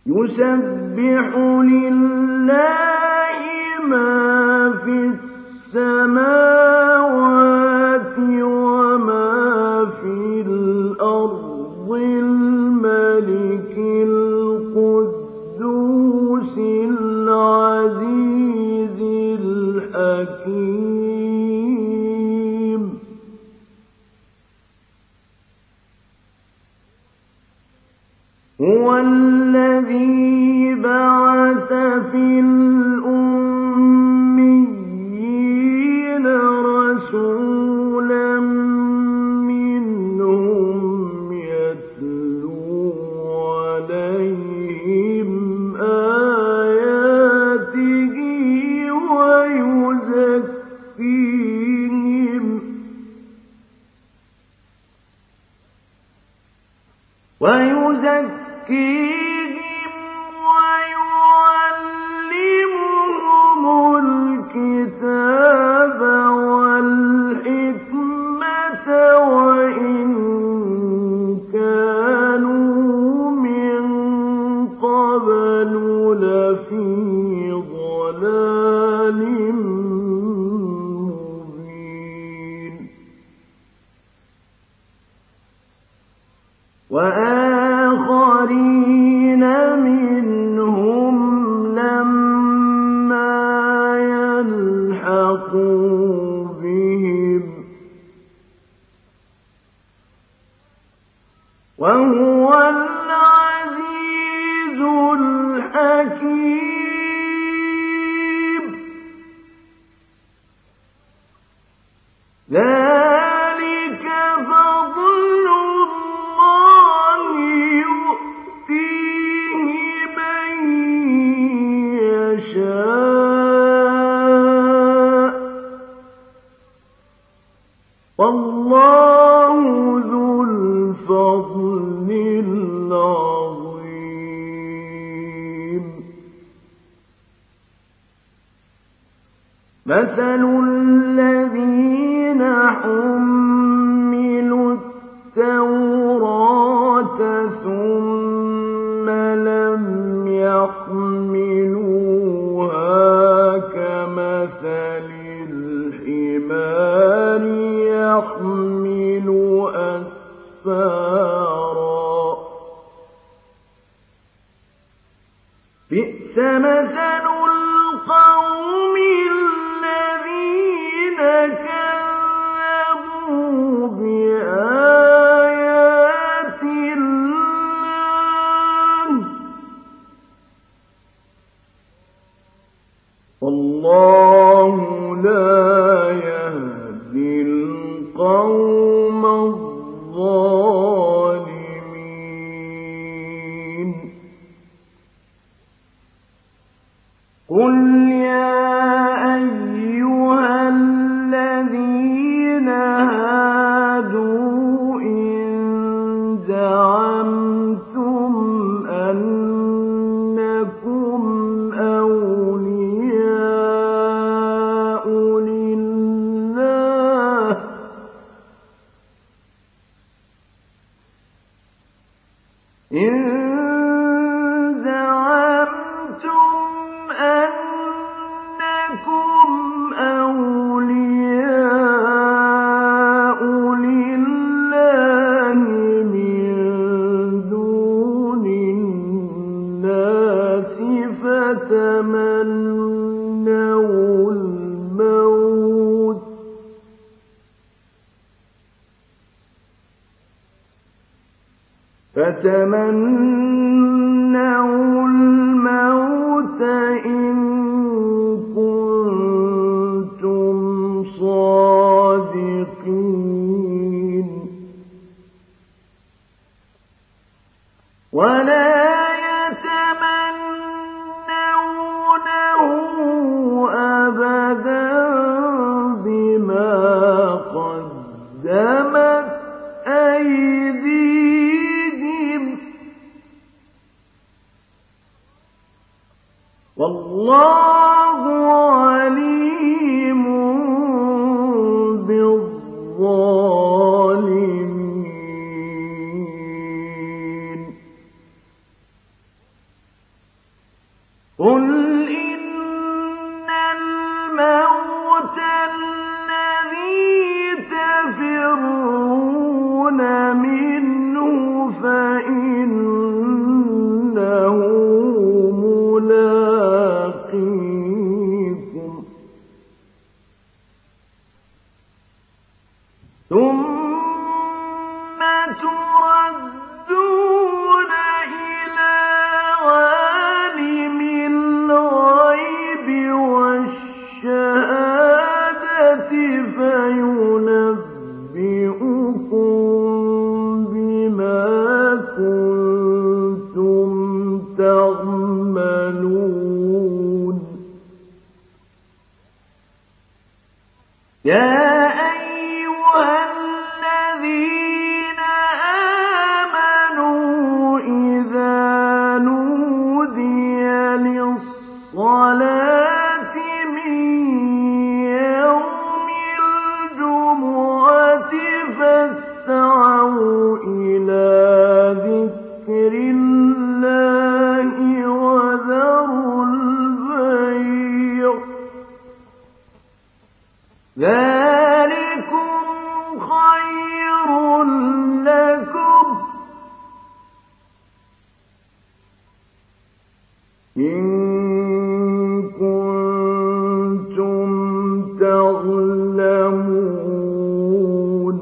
يسبح لله ما في السماوات وما في الأرض الملك القدوس العزيز الحكيم هو الذي بعث في الأميين رسولا منهم يتلو عليهم آياته ويزكيهم ويعلمهم الكتاب والحكمة وإن كانوا من قبل لفي ضلال مبين وآخرين منهم لما يلحقوا بهم وهو العزيز الحكيم ذلك فضل الله يؤتيه من يشاء والله ذو الفضل العظيم مثل الذين حملوا التوراة ثم لم يحملوها كمثل الحمار يحمل أسفارا بئس مثل القوم الذين كذبوا بآيات الله والله لا يهدي القوم الظالمين قل يا أيها الذين هادوا إن زعمتم أنكم أولياء لله من دون الناس فتمنوا الموت إن كنتم صادقين ولا يتمنونه أبدا بما قدمت أيديهم والله عليم بالظالمين قُلْ إِنَّ الْمَوْتَ الَّذِي تَفِرُّونَ مِنْهُ فَإِنَّهُ مُلَاقِيكُمْ ثُمَّ تُرَدُّونَ إِلَىٰ عَالِمِ الْغَيْبِ وَالشَّهَادَةِ فَيُنَبِّئُكُم بِمَا كُنتُمْ تَعْمَلُونَ يَا أَيُّهَا الَّذِينَ آمَنُوا إِذَا نُودِيَ لِلصَّلَاةِ مِن يَوْمِ الْجُمُعَةِ فَاسْعَوْا إِلَىٰ ذِكْرِ اللَّهِ وَذَرُوا الْبَيْعَ ۚ ذَٰلِكُمْ خَيْرٌ لَّكُمْ إِن كُنتُمْ تَعْلَمُونَ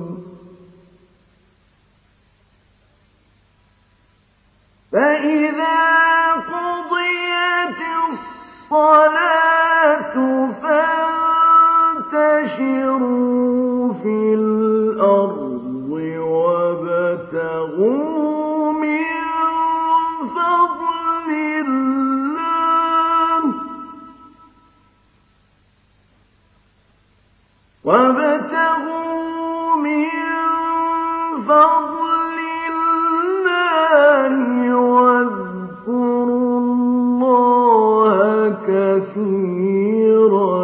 فَإِذَا قُضِيَتِ الصَّلَاةُ فَانتَشِرُوا فِي الْأَرْضِ وَابْتَغُوا مِن فَضْلِ اللَّهِ واذكروا اللَّهَ كَثِيرًا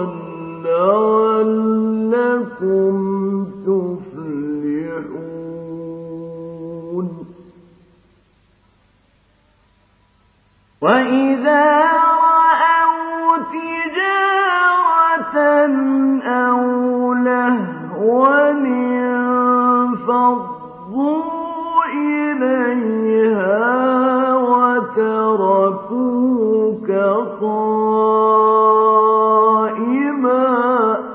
لَّعَلَّكُمْ تُفْلِحُونَ وَإِذَا رَأَوْا تِجَارَةً أَوْ لَهْوًا انفَضُّوا إِلَيْهَا وَتَرَكُوكَ قَائِمًا ۚ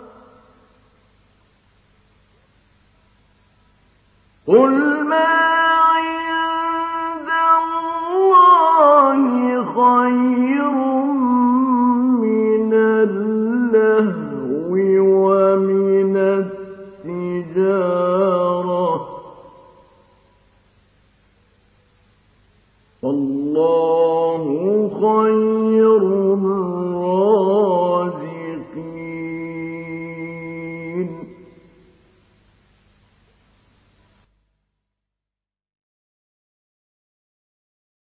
قُلْ مَا عِندَ اللَّهِ خَيْرٌ مِّنَ اللَّهْوِ وَمِنَ التِّجَارَةِ ۚ وَاللَّهُ خَيْرُ الرَّازِقِينَ